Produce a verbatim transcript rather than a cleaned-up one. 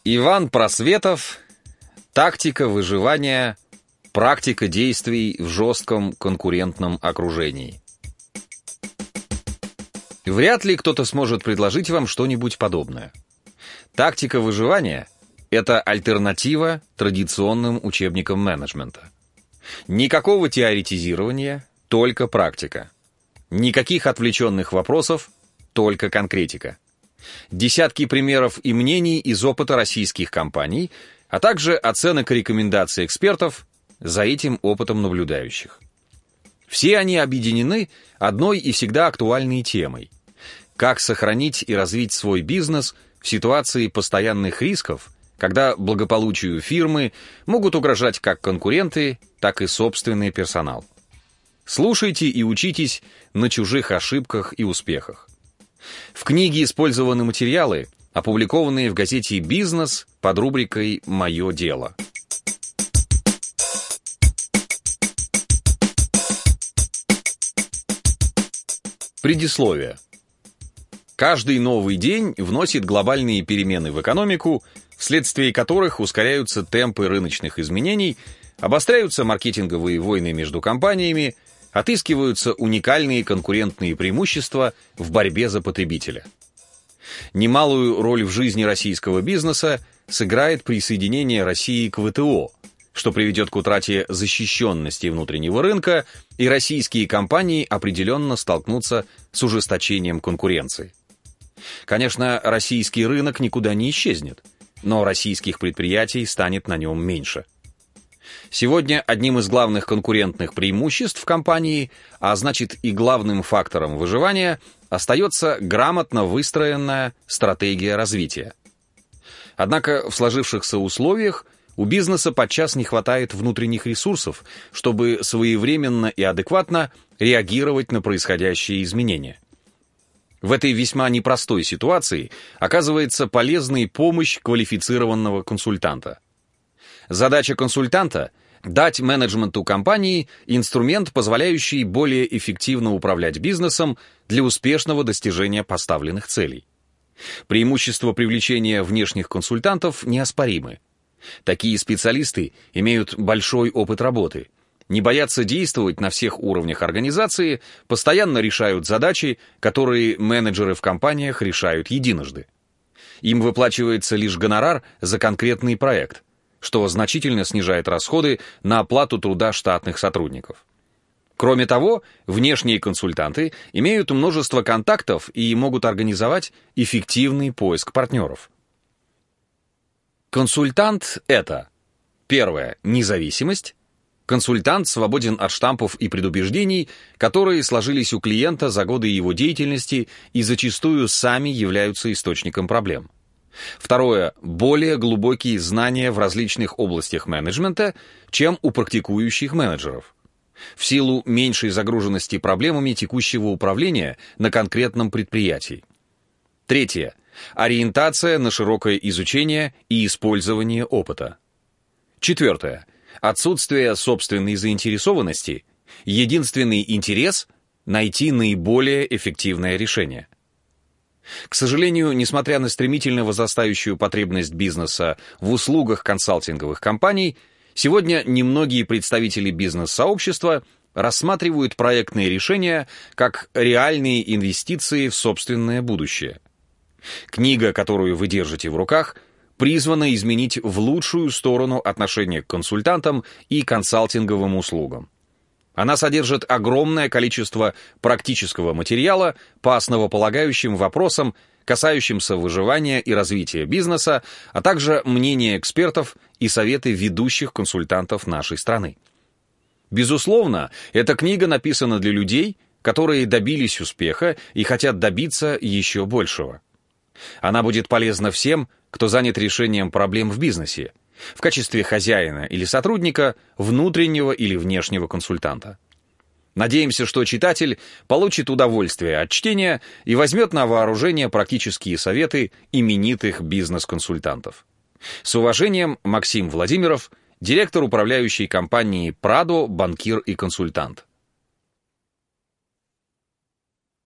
Иван Просветов. Тактика выживания. Практика действий в жестком конкурентном окружении. Вряд ли кто-то сможет предложить вам что-нибудь подобное. Тактика выживания – это альтернатива традиционным учебникам менеджмента. Никакого теоретизирования, только практика. Никаких отвлеченных вопросов, только конкретика. Десятки примеров и мнений из опыта российских компаний, а также оценок и рекомендаций экспертов, за этим опытом наблюдающих. Все они объединены одной и всегда актуальной темой: как сохранить и развить свой бизнес в ситуации постоянных рисков, когда благополучию фирмы могут угрожать как конкуренты, так и собственный персонал. Слушайте и учитесь на чужих ошибках и успехах. В книге использованы материалы, опубликованные в газете «Бизнес» под рубрикой «Мое дело». Предисловие. Каждый новый день вносит глобальные перемены в экономику, вследствие которых ускоряются темпы рыночных изменений, обостряются маркетинговые войны между компаниями, отыскиваются уникальные конкурентные преимущества в борьбе за потребителя. Немалую роль в жизни российского бизнеса сыграет присоединение России к вэ тэ о, что приведет к утрате защищенности внутреннего рынка, и российские компании определенно столкнутся с ужесточением конкуренции. Конечно, российский рынок никуда не исчезнет, но российских предприятий станет на нем меньше. Сегодня одним из главных конкурентных преимуществ компании, а значит и главным фактором выживания, остается грамотно выстроенная стратегия развития. Однако в сложившихся условиях у бизнеса подчас не хватает внутренних ресурсов, чтобы своевременно и адекватно реагировать на происходящие изменения. В этой весьма непростой ситуации оказывается полезной помощь квалифицированного консультанта. Задача консультанта – дать менеджменту компании инструмент, позволяющий более эффективно управлять бизнесом для успешного достижения поставленных целей. Преимущества привлечения внешних консультантов неоспоримы. Такие специалисты имеют большой опыт работы, не боятся действовать на всех уровнях организации, постоянно решают задачи, которые менеджеры в компаниях решают единожды. Им выплачивается лишь гонорар за конкретный проект, что значительно снижает расходы на оплату труда штатных сотрудников. Кроме того, внешние консультанты имеют множество контактов и могут организовать эффективный поиск партнеров. Консультант — это: первое — независимость. Консультант свободен от штампов и предубеждений, которые сложились у клиента за годы его деятельности и зачастую сами являются источником проблем. Второе — более глубокие знания в различных областях менеджмента, чем у практикующих менеджеров, в силу меньшей загруженности проблемами текущего управления на конкретном предприятии. Третье — ориентация на широкое изучение и использование опыта. Четвертое — отсутствие собственной заинтересованности, единственный интерес — найти наиболее эффективное решение. К сожалению, несмотря на стремительно возрастающую потребность бизнеса в услугах консалтинговых компаний, сегодня немногие представители бизнес-сообщества рассматривают проектные решения как реальные инвестиции в собственное будущее. Книга, которую вы держите в руках, призвана изменить в лучшую сторону отношение к консультантам и консалтинговым услугам. Она содержит огромное количество практического материала по основополагающим вопросам, касающимся выживания и развития бизнеса, а также мнения экспертов и советы ведущих консультантов нашей страны. Безусловно, эта книга написана для людей, которые добились успеха и хотят добиться еще большего. Она будет полезна всем, кто занят решением проблем в бизнесе, в качестве хозяина или сотрудника, внутреннего или внешнего консультанта. Надеемся, что читатель получит удовольствие от чтения и возьмет на вооружение практические советы именитых бизнес-консультантов. С уважением, Максим Владимиров, директор управляющей компании «Прадо», банкир и консультант.